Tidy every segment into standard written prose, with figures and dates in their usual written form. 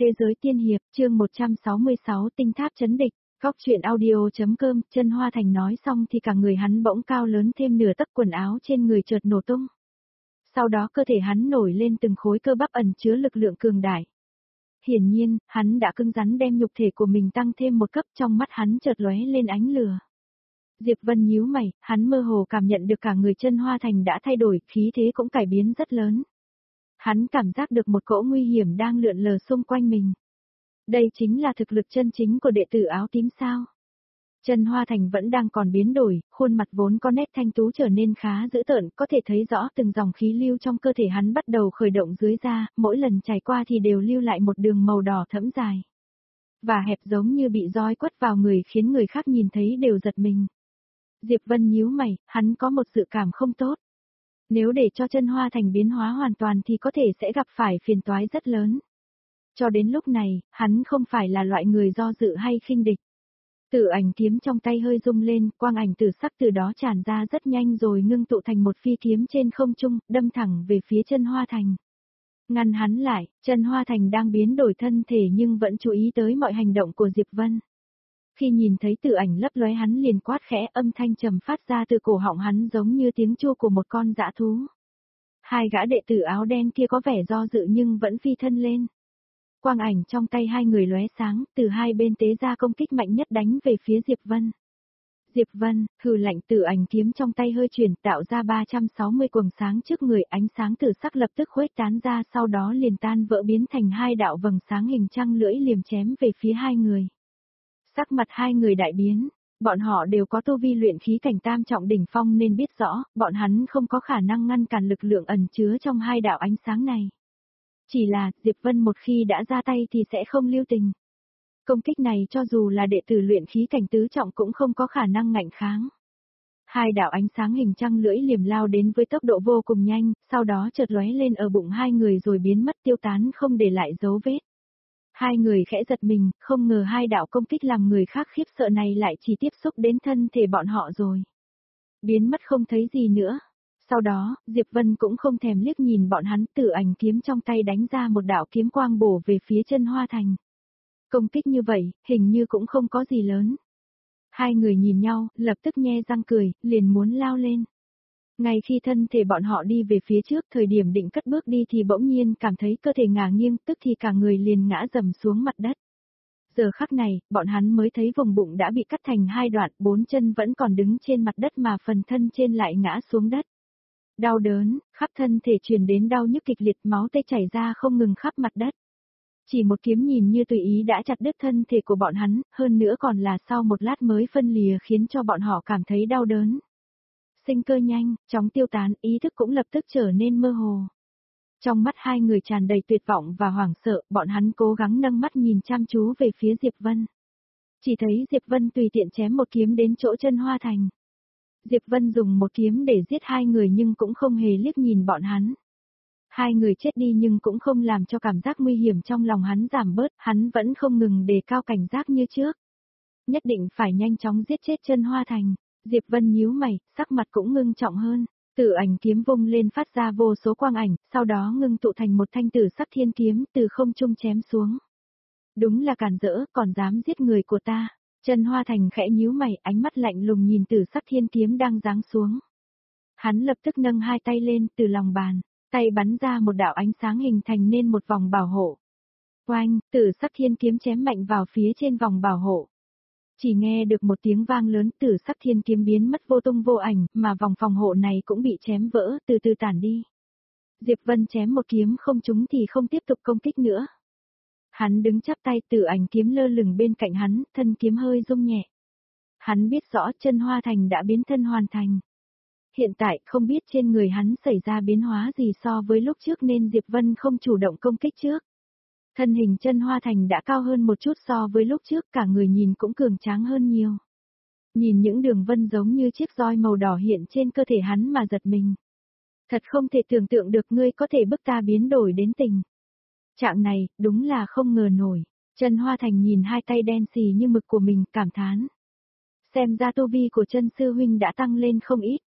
Thế giới tiên hiệp, chương 166 tinh tháp chấn địch, góc truyện audio.com, Chân Hoa Thành nói xong thì cả người hắn bỗng cao lớn thêm nửa tấc, quần áo trên người chợt nổ tung. Sau đó cơ thể hắn nổi lên từng khối cơ bắp ẩn chứa lực lượng cường đại. Hiển nhiên, hắn đã cứng rắn đem nhục thể của mình tăng thêm một cấp, trong mắt hắn chợt lóe lên ánh lửa. Diệp Vân nhíu mày, hắn mơ hồ cảm nhận được cả người Chân Hoa Thành đã thay đổi, khí thế cũng cải biến rất lớn. Hắn cảm giác được một cỗ nguy hiểm đang lượn lờ xung quanh mình. Đây chính là thực lực chân chính của đệ tử áo tím sao? Chân Hoa Thành vẫn đang còn biến đổi, khuôn mặt vốn có nét thanh tú trở nên khá dữ tợn, có thể thấy rõ từng dòng khí lưu trong cơ thể hắn bắt đầu khởi động dưới da, mỗi lần chảy qua thì đều lưu lại một đường màu đỏ thẫm dài. Và hẹp giống như bị roi quất vào người, khiến người khác nhìn thấy đều giật mình. Diệp Vân nhíu mày, hắn có một dự cảm không tốt. Nếu để cho Chân Hoa Thành biến hóa hoàn toàn thì có thể sẽ gặp phải phiền toái rất lớn. Cho đến lúc này, hắn không phải là loại người do dự hay khinh địch. Tử ảnh kiếm trong tay hơi rung lên, quang ảnh tử sắc từ đó tràn ra rất nhanh rồi ngưng tụ thành một phi kiếm trên không trung, đâm thẳng về phía Chân Hoa Thành. Ngăn hắn lại, Chân Hoa Thành đang biến đổi thân thể nhưng vẫn chú ý tới mọi hành động của Diệp Vân. Khi nhìn thấy tử ảnh lấp lóe, hắn liền quát khẽ, âm thanh trầm phát ra từ cổ họng hắn giống như tiếng chu của một con dã thú. Hai gã đệ tử áo đen kia có vẻ do dự nhưng vẫn phi thân lên. Quang ảnh trong tay hai người lóe sáng, từ hai bên tế ra công kích mạnh nhất đánh về phía Diệp Vân. Diệp Vân, hừ lạnh, tử ảnh kiếm trong tay hơi chuyển, tạo ra 360 quầng sáng trước người, ánh sáng tử sắc lập tức khuếch tán ra, sau đó liền tan vỡ biến thành hai đạo vầng sáng hình trăng lưỡi liềm chém về phía hai người. Sắc mặt hai người đại biến, bọn họ đều có tu vi luyện khí cảnh tam trọng đỉnh phong nên biết rõ, bọn hắn không có khả năng ngăn cản lực lượng ẩn chứa trong hai đạo ánh sáng này. Chỉ là, Diệp Vân một khi đã ra tay thì sẽ không lưu tình. Công kích này cho dù là đệ tử luyện khí cảnh tứ trọng cũng không có khả năng ngạnh kháng. Hai đạo ánh sáng hình trăng lưỡi liềm lao đến với tốc độ vô cùng nhanh, sau đó chợt lóe lên ở bụng hai người rồi biến mất tiêu tán không để lại dấu vết. Hai người khẽ giật mình, không ngờ hai đạo công kích làm người khác khiếp sợ này lại chỉ tiếp xúc đến thân thể bọn họ rồi. Biến mất không thấy gì nữa. Sau đó, Diệp Vân cũng không thèm liếc nhìn bọn hắn, tử ảnh kiếm trong tay đánh ra một đạo kiếm quang bổ về phía Chân Hoa Thành. Công kích như vậy, hình như cũng không có gì lớn. Hai người nhìn nhau, lập tức nhe răng cười, liền muốn lao lên. Ngay khi thân thể bọn họ đi về phía trước, thời điểm định cất bước đi thì bỗng nhiên cảm thấy cơ thể ngả nghiêng, tức thì cả người liền ngã dầm xuống mặt đất. Giờ khắc này, bọn hắn mới thấy vùng bụng đã bị cắt thành hai đoạn, bốn chân vẫn còn đứng trên mặt đất mà phần thân trên lại ngã xuống đất. Đau đớn, khắp thân thể truyền đến đau nhức kịch liệt, máu tươi chảy ra không ngừng khắp mặt đất. Chỉ một kiếm nhìn như tùy ý đã chặt đứt thân thể của bọn hắn, hơn nữa còn là sau một lát mới phân lìa khiến cho bọn họ cảm thấy đau đớn. Sinh cơ nhanh, chóng tiêu tán, ý thức cũng lập tức trở nên mơ hồ. Trong mắt hai người tràn đầy tuyệt vọng và hoảng sợ, bọn hắn cố gắng nâng mắt nhìn chăm chú về phía Diệp Vân. Chỉ thấy Diệp Vân tùy tiện chém một kiếm đến chỗ Chân Hoa Thành. Diệp Vân dùng một kiếm để giết hai người nhưng cũng không hề liếc nhìn bọn hắn. Hai người chết đi nhưng cũng không làm cho cảm giác nguy hiểm trong lòng hắn giảm bớt, hắn vẫn không ngừng đề cao cảnh giác như trước. Nhất định phải nhanh chóng giết chết Chân Hoa Thành. Diệp Vân nhíu mày, sắc mặt cũng ngưng trọng hơn. Tử ảnh kiếm vung lên phát ra vô số quang ảnh, sau đó ngưng tụ thành một thanh tử sắc thiên kiếm từ không trung chém xuống. Đúng là càn rỡ, còn dám giết người của ta. Chân Hoa Thành khẽ nhíu mày, ánh mắt lạnh lùng nhìn tử sắc thiên kiếm đang giáng xuống. Hắn lập tức nâng hai tay lên từ lòng bàn, tay bắn ra một đạo ánh sáng hình thành nên một vòng bảo hộ. Oanh, tử sắc thiên kiếm chém mạnh vào phía trên vòng bảo hộ. Chỉ nghe được một tiếng vang lớn, tử sắc thiên kiếm biến mất vô tung vô ảnh, mà vòng phòng hộ này cũng bị chém vỡ, từ từ tản đi. Diệp Vân chém một kiếm không trúng thì không tiếp tục công kích nữa. Hắn đứng chắp tay, tử ảnh kiếm lơ lửng bên cạnh hắn, thân kiếm hơi rung nhẹ. Hắn biết rõ Chân Hoa Thành đã biến thân hoàn thành. Hiện tại không biết trên người hắn xảy ra biến hóa gì so với lúc trước nên Diệp Vân không chủ động công kích trước. Thân hình Chân Hoa Thành đã cao hơn một chút so với lúc trước, cả người nhìn cũng cường tráng hơn nhiều. Nhìn những đường vân giống như chiếc roi màu đỏ hiện trên cơ thể hắn mà giật mình. Thật không thể tưởng tượng được ngươi có thể bức ta biến đổi đến tình trạng này, đúng là không ngờ nổi. Chân Hoa Thành nhìn hai tay đen xì như mực của mình, cảm thán. Xem ra tu vi của Chân sư huynh đã tăng lên không ít.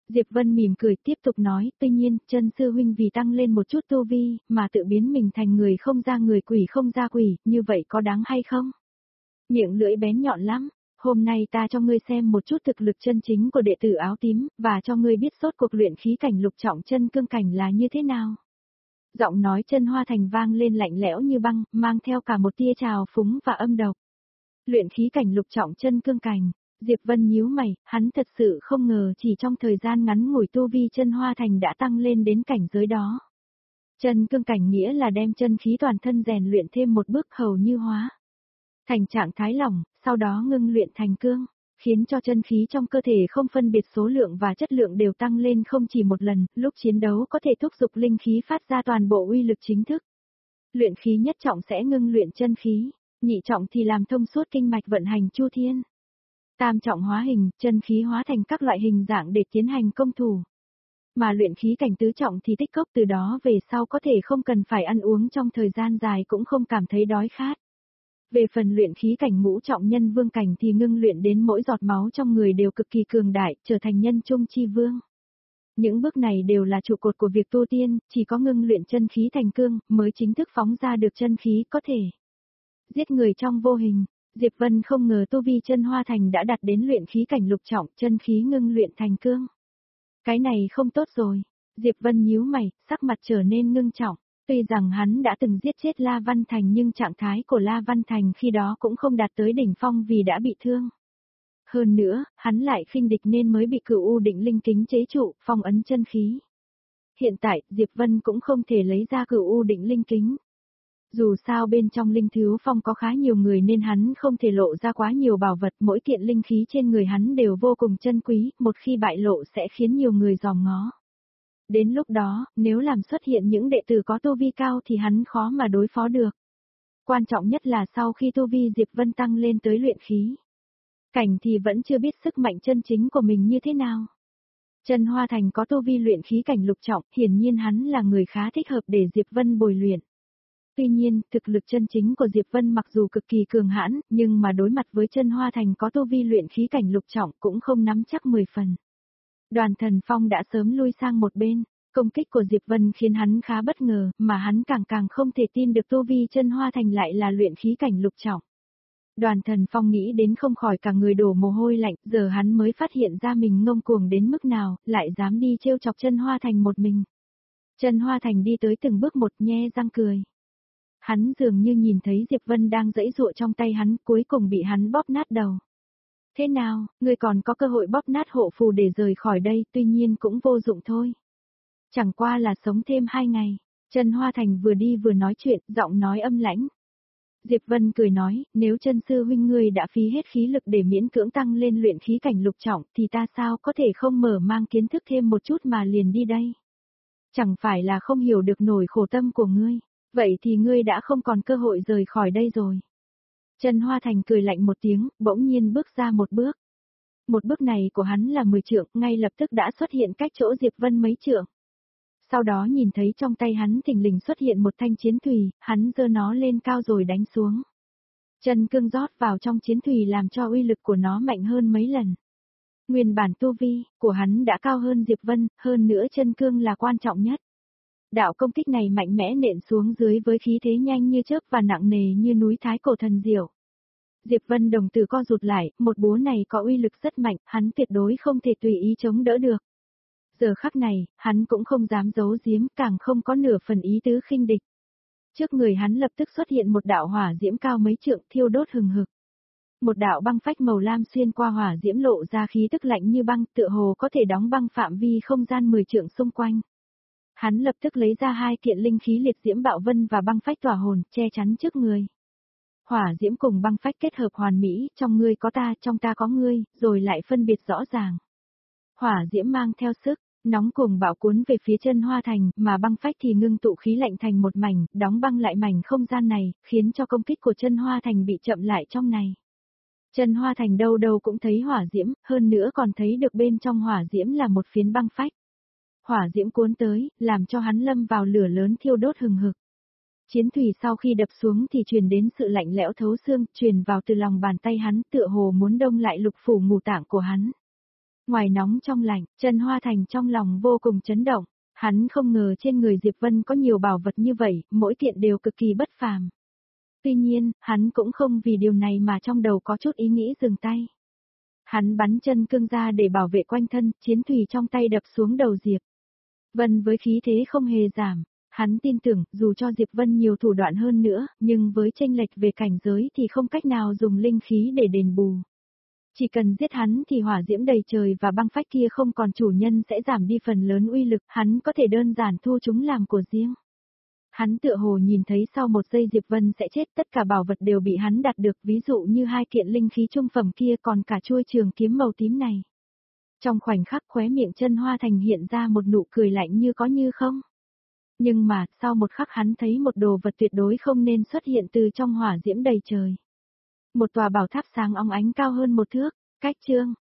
Diệp Vân mỉm cười tiếp tục nói, tuy nhiên, chân sư huynh vì tăng lên một chút tu vi, mà tự biến mình thành người không ra người quỷ không ra quỷ, như vậy có đáng hay không? Miệng lưỡi bén nhọn lắm, hôm nay ta cho ngươi xem một chút thực lực chân chính của đệ tử áo tím, và cho ngươi biết sốt cuộc luyện khí cảnh lục trọng chân cương cảnh là như thế nào. Giọng nói Chân Hoa Thành vang lên lạnh lẽo như băng, mang theo cả một tia trào phúng và âm độc. Luyện khí cảnh lục trọng chân cương cảnh, Diệp Vân nhíu mày, hắn thật sự không ngờ chỉ trong thời gian ngắn ngủi tu vi Chân Hoa Thành đã tăng lên đến cảnh giới đó. Chân cương cảnh nghĩa là đem chân khí toàn thân rèn luyện thêm một bước hầu như hóa thành trạng thái lỏng, sau đó ngưng luyện thành cương, khiến cho chân khí trong cơ thể không phân biệt số lượng và chất lượng đều tăng lên không chỉ một lần, lúc chiến đấu có thể thúc giục linh khí phát ra toàn bộ uy lực chính thức. Luyện khí nhất trọng sẽ ngưng luyện chân khí, nhị trọng thì làm thông suốt kinh mạch vận hành chu thiên. Tam trọng hóa hình, chân khí hóa thành các loại hình dạng để tiến hành công thủ. Mà luyện khí cảnh tứ trọng thì tích cốc từ đó về sau có thể không cần phải ăn uống trong thời gian dài cũng không cảm thấy đói khát. Về phần luyện khí cảnh ngũ trọng nhân vương cảnh thì ngưng luyện đến mỗi giọt máu trong người đều cực kỳ cường đại, trở thành nhân trung chi vương. Những bước này đều là trụ cột của việc tu tiên, chỉ có ngưng luyện chân khí thành cương mới chính thức phóng ra được chân khí có thể giết người trong vô hình. Diệp Vân không ngờ tu vi Chân Hoa Thành đã đạt đến luyện khí cảnh lục trọng, chân khí ngưng luyện thành cương. Cái này không tốt rồi. Diệp Vân nhíu mày, sắc mặt trở nên ngưng trọng. Tuy rằng hắn đã từng giết chết La Văn Thành nhưng trạng thái của La Văn Thành khi đó cũng không đạt tới đỉnh phong vì đã bị thương. Hơn nữa, hắn lại khinh địch nên mới bị Cửu U Định Linh Kính chế trụ, phong ấn chân khí. Hiện tại, Diệp Vân cũng không thể lấy ra Cửu U Định Linh Kính. Dù sao bên trong Linh Thiếu Phong có khá nhiều người nên hắn không thể lộ ra quá nhiều bảo vật, mỗi kiện linh khí trên người hắn đều vô cùng chân quý, một khi bại lộ sẽ khiến nhiều người dòm ngó. Đến lúc đó, nếu làm xuất hiện những đệ tử có tu vi cao thì hắn khó mà đối phó được. Quan trọng nhất là sau khi tu vi Diệp Vân tăng lên tới luyện khí cảnh thì vẫn chưa biết sức mạnh chân chính của mình như thế nào. Chân Hoa Thành có tu vi luyện khí cảnh lục trọng, hiển nhiên hắn là người khá thích hợp để Diệp Vân bồi luyện. Tuy nhiên, thực lực chân chính của Diệp Vân mặc dù cực kỳ cường hãn, nhưng mà đối mặt với Chân Hoa Thành có tu vi luyện khí cảnh lục trọng cũng không nắm chắc 10 phần. Đoàn Thần Phong đã sớm lui sang một bên, công kích của Diệp Vân khiến hắn khá bất ngờ, mà hắn càng không thể tin được tu vi Chân Hoa Thành lại là luyện khí cảnh lục trọng. Đoàn Thần Phong nghĩ đến không khỏi cả người đổ mồ hôi lạnh, giờ hắn mới phát hiện ra mình ngông cuồng đến mức nào, lại dám đi trêu chọc Chân Hoa Thành một mình. Chân Hoa Thành đi tới từng bước một nhe răng cười. Hắn dường như nhìn thấy Diệp Vân đang giãy giụa trong tay hắn, cuối cùng bị hắn bóp nát đầu. Thế nào, ngươi còn có cơ hội bóp nát hộ phù để rời khỏi đây, tuy nhiên cũng vô dụng thôi. Chẳng qua là sống thêm 2 ngày. Chân Hoa Thành vừa đi vừa nói chuyện, giọng nói âm lãnh. Diệp Vân cười nói, nếu chân sư huynh ngươi đã phí hết khí lực để miễn cưỡng tăng lên luyện khí cảnh lục trọng thì ta sao có thể không mở mang kiến thức thêm một chút mà liền đi đây. Chẳng phải là không hiểu được nổi khổ tâm của ngươi, vậy thì ngươi đã không còn cơ hội rời khỏi đây rồi. Chân Hoa Thành cười lạnh một tiếng, bỗng nhiên bước ra một bước. Một bước này của hắn là 10 trượng, ngay lập tức đã xuất hiện cách chỗ Diệp Vân mấy trượng. Sau đó nhìn thấy trong tay hắn thình lình xuất hiện một thanh chiến thùy, hắn giơ nó lên cao rồi đánh xuống. Chân cương rót vào trong chiến thùy làm cho uy lực của nó mạnh hơn mấy lần. Nguyên bản tu vi của hắn đã cao hơn Diệp Vân, hơn nữa chân cương là quan trọng nhất. Đạo công kích này mạnh mẽ nện xuống dưới với khí thế nhanh như chớp và nặng nề như núi Thái Cổ Thần Diệu. Diệp Vân đồng tử co rụt lại, một búa này có uy lực rất mạnh, hắn tuyệt đối không thể tùy ý chống đỡ được. Giờ khắc này, hắn cũng không dám giấu giếm, càng không có nửa phần ý tứ khinh địch. Trước người hắn lập tức xuất hiện một đạo hỏa diễm cao mấy trượng thiêu đốt hừng hực. Một đạo băng phách màu lam xuyên qua hỏa diễm lộ ra khí tức lạnh như băng, tựa hồ có thể đóng băng phạm vi không gian 10 trượng xung quanh. Hắn lập tức lấy ra 2 kiện linh khí liệt diễm bạo vân và băng phách tỏa hồn, che chắn trước người. Hỏa diễm cùng băng phách kết hợp hoàn mỹ, trong ngươi có ta, trong ta có ngươi, rồi lại phân biệt rõ ràng. Hỏa diễm mang theo sức, nóng cùng bạo cuốn về phía Chân Hoa Thành, mà băng phách thì ngưng tụ khí lạnh thành một mảnh, đóng băng lại mảnh không gian này, khiến cho công kích của Chân Hoa Thành bị chậm lại trong này. Chân Hoa Thành đâu đâu cũng thấy hỏa diễm, hơn nữa còn thấy được bên trong hỏa diễm là một phiến băng phách. Hỏa diễm cuốn tới, làm cho hắn lâm vào lửa lớn thiêu đốt hừng hực. Chiến thủy sau khi đập xuống thì truyền đến sự lạnh lẽo thấu xương, truyền vào từ lòng bàn tay hắn, tựa hồ muốn đông lại lục phủ ngũ tạng của hắn. Ngoài nóng trong lạnh, Trần Hoa Thành trong lòng vô cùng chấn động. Hắn không ngờ trên người Diệp Vân có nhiều bảo vật như vậy, mỗi kiện đều cực kỳ bất phàm. Tuy nhiên, hắn cũng không vì điều này mà trong đầu có chút ý nghĩ dừng tay. Hắn bắn chân cương ra để bảo vệ quanh thân, chiến thùy trong tay đập xuống đầu Diệp Vân với khí thế không hề giảm. Hắn tin tưởng, dù cho Diệp Vân nhiều thủ đoạn hơn nữa, nhưng với chênh lệch về cảnh giới thì không cách nào dùng linh khí để đền bù. Chỉ cần giết hắn thì hỏa diễm đầy trời và băng phách kia không còn chủ nhân sẽ giảm đi phần lớn uy lực, hắn có thể đơn giản thu chúng làm của riêng. Hắn tựa hồ nhìn thấy sau một giây Diệp Vân sẽ chết, tất cả bảo vật đều bị hắn đạt được, ví dụ như 2 kiện linh khí trung phẩm kia, còn cả chuôi trường kiếm màu tím này. Trong khoảnh khắc khóe miệng Trần Hoa Thành hiện ra một nụ cười lạnh như có như không. Nhưng mà, sau một khắc hắn thấy một đồ vật tuyệt đối không nên xuất hiện từ trong hỏa diễm đầy trời. Một tòa bảo tháp sáng óng ánh cao hơn 1 thước, cách chương